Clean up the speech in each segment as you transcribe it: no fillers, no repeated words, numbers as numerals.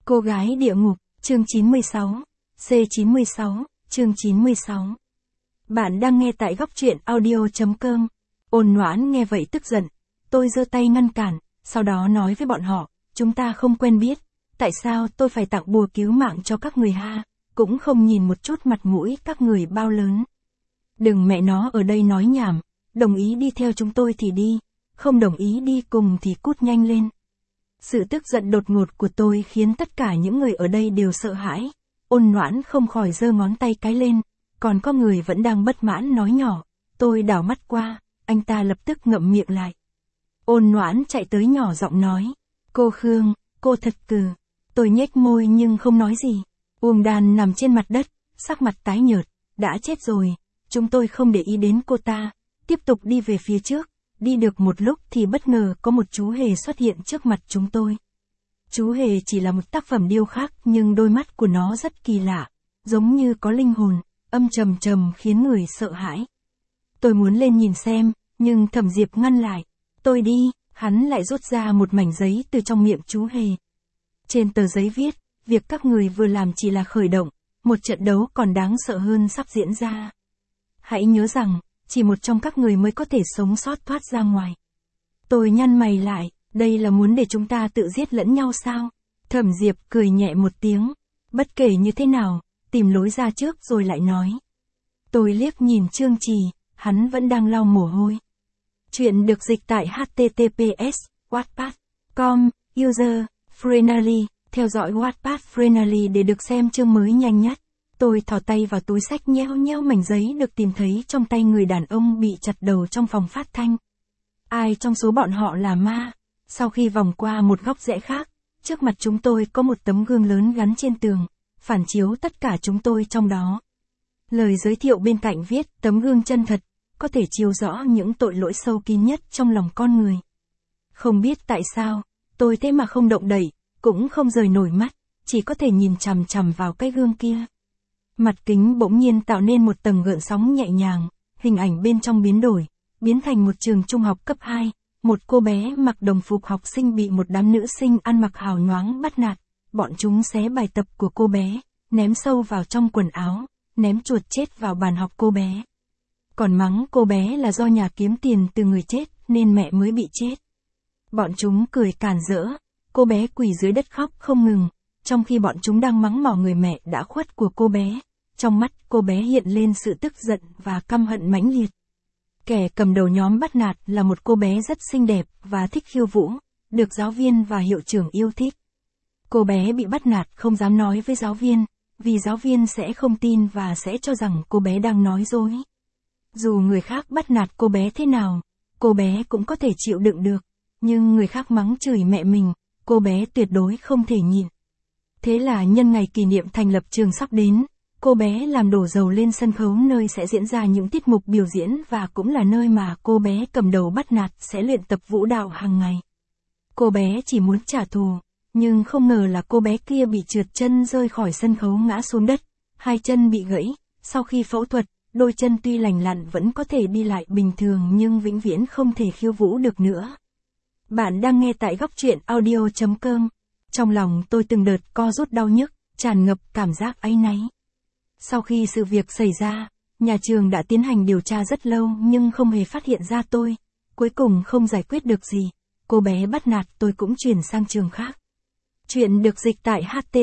Cô gái địa ngục, chương 96, C96, chương 96. Bạn đang nghe tại góc truyện audio.com. Ôn Noãn nghe vậy tức giận. Tôi giơ tay ngăn cản, sau đó nói với bọn họ, chúng ta không quen biết. Tại sao tôi phải tặng bùa cứu mạng cho các người ha, cũng không nhìn một chút mặt mũi các người bao lớn. Đừng mẹ nó ở đây nói nhảm, đồng ý đi theo chúng tôi thì đi, không đồng ý đi cùng thì cút nhanh lên. Sự tức giận đột ngột của tôi khiến tất cả những người ở đây đều sợ hãi. Ôn Noãn không khỏi giơ ngón tay cái lên, còn có người vẫn đang bất mãn nói nhỏ. Tôi đảo mắt qua, anh ta lập tức ngậm miệng lại. Ôn Noãn chạy tới nhỏ giọng nói, cô Khương, cô thật cừ. Tôi nhếch môi nhưng không nói gì. Uông Đan nằm trên mặt đất, sắc mặt tái nhợt, đã chết rồi. Chúng tôi không để ý đến cô ta, tiếp tục đi về phía trước. Đi được một lúc thì bất ngờ có một chú hề xuất hiện trước mặt chúng tôi. Chú hề chỉ là một tác phẩm điêu khắc nhưng đôi mắt của nó rất kỳ lạ, giống như có linh hồn, âm trầm trầm khiến người sợ hãi. Tôi muốn lên nhìn xem, nhưng Thẩm Diệp ngăn lại. Tôi đi, hắn lại rút ra một mảnh giấy từ trong miệng chú hề. Trên tờ giấy viết, việc các người vừa làm chỉ là khởi động, một trận đấu còn đáng sợ hơn sắp diễn ra. Hãy nhớ rằng, chỉ một trong các người mới có thể sống sót thoát ra ngoài. Tôi nhăn mày lại, đây là muốn để chúng ta tự giết lẫn nhau sao? Thẩm Diệp cười nhẹ một tiếng, bất kể như thế nào, tìm lối ra trước rồi lại nói. Tôi liếc nhìn Trương Trì, hắn vẫn đang lau mồ hôi. Chuyện được dịch tại https://wattpad.com, user, Frenally, theo dõi Wattpad Frenally để được xem chương mới nhanh nhất. Tôi thò tay vào túi xách nheo nheo mảnh giấy được tìm thấy trong tay người đàn ông bị chặt đầu trong phòng phát thanh. Ai trong số bọn họ là ma? Sau khi vòng qua một góc rẽ khác, trước mặt chúng tôi có một tấm gương lớn gắn trên tường, phản chiếu tất cả chúng tôi trong đó. Lời giới thiệu bên cạnh viết, tấm gương chân thật, có thể chiếu rõ những tội lỗi sâu kín nhất trong lòng con người. Không biết tại sao, tôi thế mà không động đậy, cũng không rời nổi mắt, chỉ có thể nhìn chằm chằm vào cái gương kia. Mặt kính bỗng nhiên tạo nên một tầng gợn sóng nhẹ nhàng, hình ảnh bên trong biến đổi, biến thành một trường trung học cấp 2, một cô bé mặc đồng phục học sinh bị một đám nữ sinh ăn mặc hào nhoáng bắt nạt, bọn chúng xé bài tập của cô bé, ném sâu vào trong quần áo, ném chuột chết vào bàn học cô bé. Còn mắng cô bé là do nhà kiếm tiền từ người chết nên mẹ mới bị chết. Bọn chúng cười càn rỡ, cô bé quỳ dưới đất khóc không ngừng, trong khi bọn chúng đang mắng mỏ người mẹ đã khuất của cô bé. Trong mắt cô bé hiện lên sự tức giận và căm hận mãnh liệt. Kẻ cầm đầu nhóm bắt nạt là một cô bé rất xinh đẹp và thích khiêu vũ, được giáo viên và hiệu trưởng yêu thích. Cô bé bị bắt nạt không dám nói với giáo viên, vì giáo viên sẽ không tin và sẽ cho rằng cô bé đang nói dối. Dù người khác bắt nạt cô bé thế nào, cô bé cũng có thể chịu đựng được, nhưng người khác mắng chửi mẹ mình, cô bé tuyệt đối không thể nhịn. Thế là nhân ngày kỷ niệm thành lập trường sắp đến, cô bé làm đổ dầu lên sân khấu nơi sẽ diễn ra những tiết mục biểu diễn và cũng là nơi mà cô bé cầm đầu bắt nạt sẽ luyện tập vũ đạo hàng ngày. Cô bé chỉ muốn trả thù, nhưng không ngờ là cô bé kia bị trượt chân rơi khỏi sân khấu ngã xuống đất, hai chân bị gãy, sau khi phẫu thuật, đôi chân tuy lành lặn vẫn có thể đi lại bình thường nhưng vĩnh viễn không thể khiêu vũ được nữa. Bạn đang nghe tại góc truyện audio.com. Trong lòng tôi từng đợt co rút đau nhức, tràn ngập cảm giác áy náy. Sau khi sự việc xảy ra, nhà trường đã tiến hành điều tra rất lâu nhưng không hề phát hiện ra tôi. Cuối cùng không giải quyết được gì, cô bé bắt nạt tôi cũng chuyển sang trường khác. Chuyện được dịch tại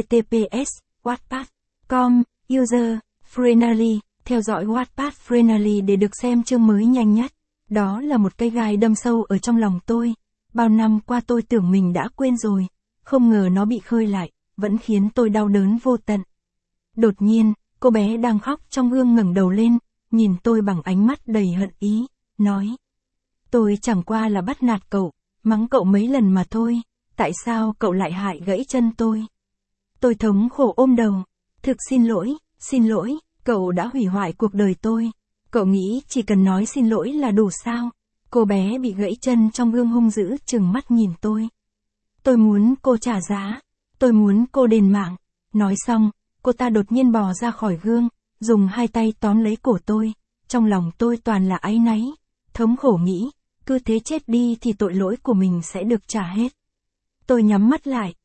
https://wattpad.com, user, Frenally, theo dõi Wattpad Frenally để được xem chương mới nhanh nhất. Đó là một cây gai đâm sâu ở trong lòng tôi. Bao năm qua tôi tưởng mình đã quên rồi, không ngờ nó bị khơi lại, vẫn khiến tôi đau đớn vô tận. Đột nhiên, cô bé đang khóc trong gương ngẩng đầu lên, nhìn tôi bằng ánh mắt đầy hận ý, nói. Tôi chẳng qua là bắt nạt cậu, mắng cậu mấy lần mà thôi, tại sao cậu lại hại gãy chân tôi? Tôi thống khổ ôm đầu, thực xin lỗi, cậu đã hủy hoại cuộc đời tôi, cậu nghĩ chỉ cần nói xin lỗi là đủ sao? Cô bé bị gãy chân trong gương hung dữ trừng mắt nhìn tôi. Tôi muốn cô trả giá, tôi muốn cô đền mạng. Nói xong, cô ta đột nhiên bò ra khỏi gương, dùng hai tay tóm lấy cổ tôi. Trong lòng tôi toàn là áy náy, thống khổ nghĩ, cứ thế chết đi thì tội lỗi của mình sẽ được trả hết. Tôi nhắm mắt lại,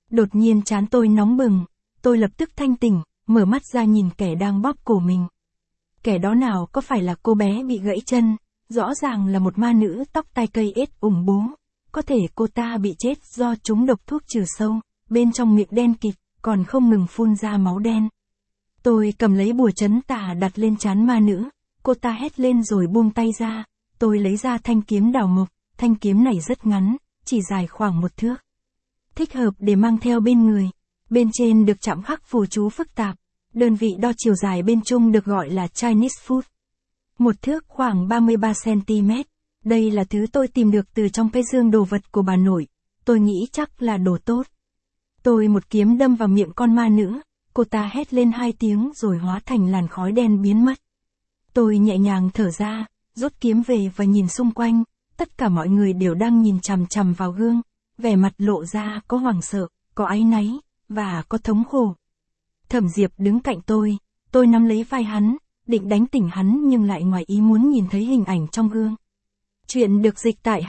Đột nhiên trán tôi nóng bừng, tôi lập tức thanh tỉnh, mở mắt ra nhìn kẻ đang bóp cổ mình. Kẻ đó nào có phải là cô bé bị gãy chân, rõ ràng là một ma nữ tóc tai cây ết ủng bố. Có thể cô ta bị chết do trúng độc thuốc trừ sâu, bên trong miệng đen kịt, còn không ngừng phun ra máu đen. Tôi cầm lấy bùa trấn tà đặt lên trán ma nữ, cô ta hét lên rồi buông tay ra, tôi lấy ra thanh kiếm đào mộc, thanh kiếm này rất ngắn, chỉ dài khoảng 1 thước. Thích hợp để mang theo bên người, bên trên được chạm khắc phù chú phức tạp, đơn vị đo chiều dài bên trung được gọi là Chinese foot. 1 thước khoảng 33 cm, đây là thứ tôi tìm được từ trong cái dương đồ vật của bà nội, tôi nghĩ chắc là đồ tốt. Tôi một kiếm đâm vào miệng con ma nữ, cô ta hét lên 2 tiếng rồi hóa thành làn khói đen biến mất. Tôi nhẹ nhàng thở ra, rút kiếm về và nhìn xung quanh, tất cả mọi người đều đang nhìn chằm chằm vào gương, vẻ mặt lộ ra có hoảng sợ, có áy náy, và có thống khổ. Thẩm Diệp đứng cạnh tôi nắm lấy vai hắn, định đánh tỉnh hắn nhưng lại ngoài ý muốn nhìn thấy hình ảnh trong gương. Chuyện được dịch tại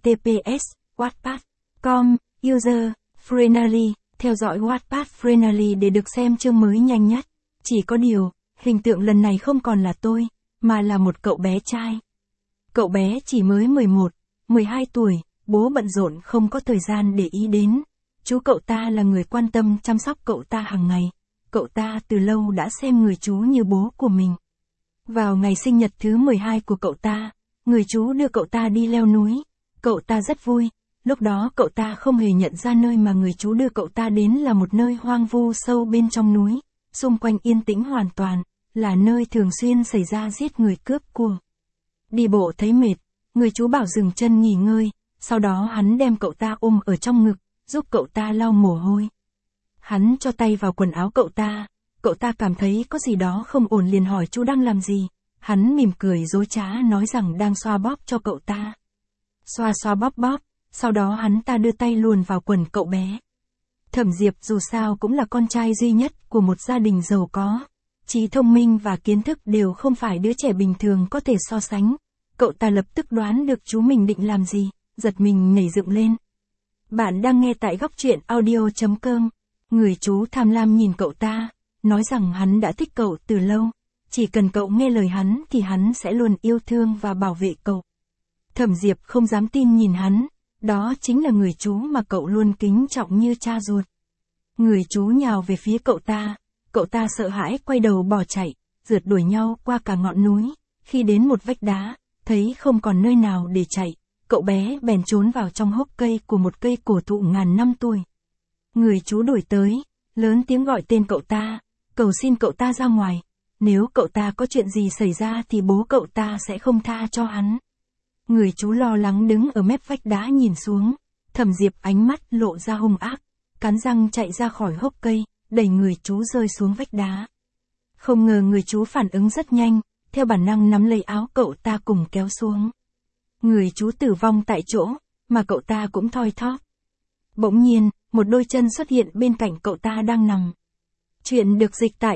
https://wattpad.com, user, Frenally, theo dõi Wattpad Frenally để được xem chương mới nhanh nhất. Chỉ có điều, hình tượng lần này không còn là tôi, mà là một cậu bé trai. Cậu bé chỉ mới 11, 12 tuổi, bố bận rộn không có thời gian để ý đến. Chú cậu ta là người quan tâm chăm sóc cậu ta hàng ngày. Cậu ta từ lâu đã xem người chú như bố của mình. Vào ngày sinh nhật thứ 12 của cậu ta, người chú đưa cậu ta đi leo núi. Cậu ta rất vui. Lúc đó cậu ta không hề nhận ra nơi mà người chú đưa cậu ta đến là một nơi hoang vu sâu bên trong núi. Xung quanh yên tĩnh hoàn toàn, là nơi thường xuyên xảy ra giết người cướp của. Đi bộ thấy mệt, người chú bảo dừng chân nghỉ ngơi, sau đó hắn đem cậu ta ôm ở trong ngực, giúp cậu ta lau mồ hôi. Hắn cho tay vào quần áo cậu ta cảm thấy có gì đó không ổn liền hỏi chú đang làm gì. Hắn mỉm cười dối trá nói rằng đang xoa bóp cho cậu ta. Xoa bóp, sau đó hắn ta đưa tay luồn vào quần cậu bé. Thẩm Diệp dù sao cũng là con trai duy nhất của một gia đình giàu có. Trí thông minh và kiến thức đều không phải đứa trẻ bình thường có thể so sánh. Cậu ta lập tức đoán được chú mình định làm gì, giật mình nhảy dựng lên. Bạn đang nghe tại góc truyện audio.com. Người chú tham lam nhìn cậu ta, nói rằng hắn đã thích cậu từ lâu. Chỉ cần cậu nghe lời hắn thì hắn sẽ luôn yêu thương và bảo vệ cậu. Thẩm Diệp không dám tin nhìn hắn, đó chính là người chú mà cậu luôn kính trọng như cha ruột. Người chú nhào về phía cậu ta sợ hãi quay đầu bỏ chạy, rượt đuổi nhau qua cả ngọn núi. Khi đến một vách đá, thấy không còn nơi nào để chạy, cậu bé bèn trốn vào trong hốc cây của một cây cổ thụ ngàn năm tuổi. Người chú đuổi tới, lớn tiếng gọi tên cậu ta, cầu xin cậu ta ra ngoài. Nếu cậu ta có chuyện gì xảy ra thì bố cậu ta sẽ không tha cho hắn. Người chú lo lắng đứng ở mép vách đá nhìn xuống. Thẩm Diệp ánh mắt lộ ra hung ác, cắn răng chạy ra khỏi hốc cây, đẩy người chú rơi xuống vách đá. Không ngờ người chú phản ứng rất nhanh, theo bản năng nắm lấy áo cậu ta cùng kéo xuống. Người chú tử vong tại chỗ, mà cậu ta cũng thoi thóp. Bỗng nhiên, một đôi chân xuất hiện bên cạnh cậu ta đang nằm. Chuyện được dịch tại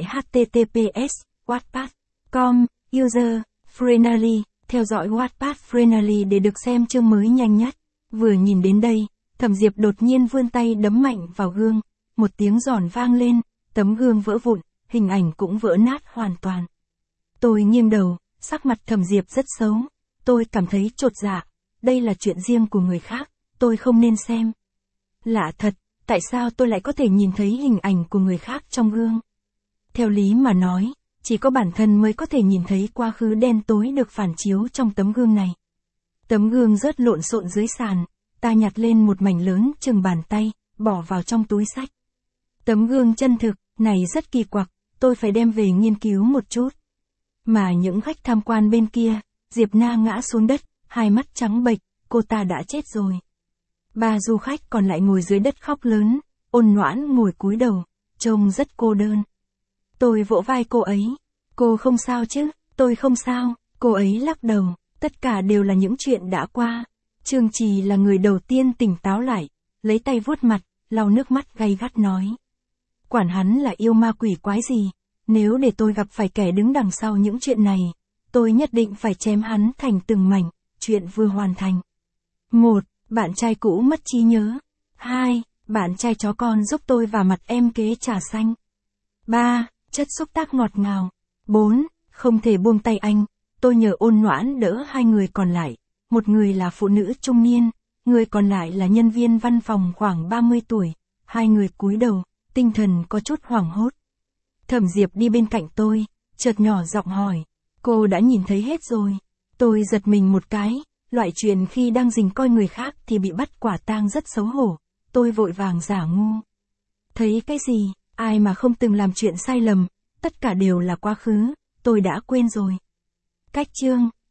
https://wattpad.com, user, Frenally, theo dõi Wattpad Frenally để được xem chương mới nhanh nhất. Vừa nhìn đến đây, Thẩm Diệp đột nhiên vươn tay đấm mạnh vào gương, một tiếng giòn vang lên, tấm gương vỡ vụn, hình ảnh cũng vỡ nát hoàn toàn. Tôi nghiêng đầu, sắc mặt Thẩm Diệp rất xấu, tôi cảm thấy chột dạ, đây là chuyện riêng của người khác, tôi không nên xem. Lạ thật, tại sao tôi lại có thể nhìn thấy hình ảnh của người khác trong gương? Theo lý mà nói, chỉ có bản thân mới có thể nhìn thấy quá khứ đen tối được phản chiếu trong tấm gương này. Tấm gương rớt lộn xộn dưới sàn, ta nhặt lên một mảnh lớn chừng bàn tay, bỏ vào trong túi xách. Tấm gương chân thực, này rất kỳ quặc, tôi phải đem về nghiên cứu một chút. Mà những khách tham quan bên kia, Diệp Na ngã xuống đất, hai mắt trắng bệch, cô ta đã chết rồi. Ba du khách còn lại ngồi dưới đất khóc lớn, Ôn Noãn ngồi cúi đầu, trông rất cô đơn. Tôi vỗ vai cô ấy, cô không sao chứ? Tôi không sao, cô ấy lắc đầu, tất cả đều là những chuyện đã qua. Trương Trì là người đầu tiên tỉnh táo lại, lấy tay vuốt mặt, lau nước mắt gay gắt nói. Quản hắn là yêu ma quỷ quái gì, nếu để tôi gặp phải kẻ đứng đằng sau những chuyện này, tôi nhất định phải chém hắn thành từng mảnh. Chuyện vừa hoàn thành. 1. Bạn trai cũ mất trí nhớ. 2. Bạn trai chó con giúp tôi và mặt em kế trà xanh. 3. Chất xúc tác ngọt ngào. 4. Không thể buông tay anh. Tôi nhờ ôn nhoãn đỡ hai người còn lại. Một người là phụ nữ trung niên, người còn lại là nhân viên văn phòng khoảng 30 tuổi. Hai người cúi đầu, tinh thần có chút hoảng hốt. Thẩm Diệp đi bên cạnh tôi, chợt nhỏ giọng hỏi. Cô đã nhìn thấy hết rồi. Tôi giật mình một cái, loại chuyện khi đang rình coi người khác thì bị bắt quả tang rất xấu hổ. Tôi vội vàng giả ngu. Thấy cái gì, ai mà không từng làm chuyện sai lầm, tất cả đều là quá khứ, tôi đã quên rồi. Cách chương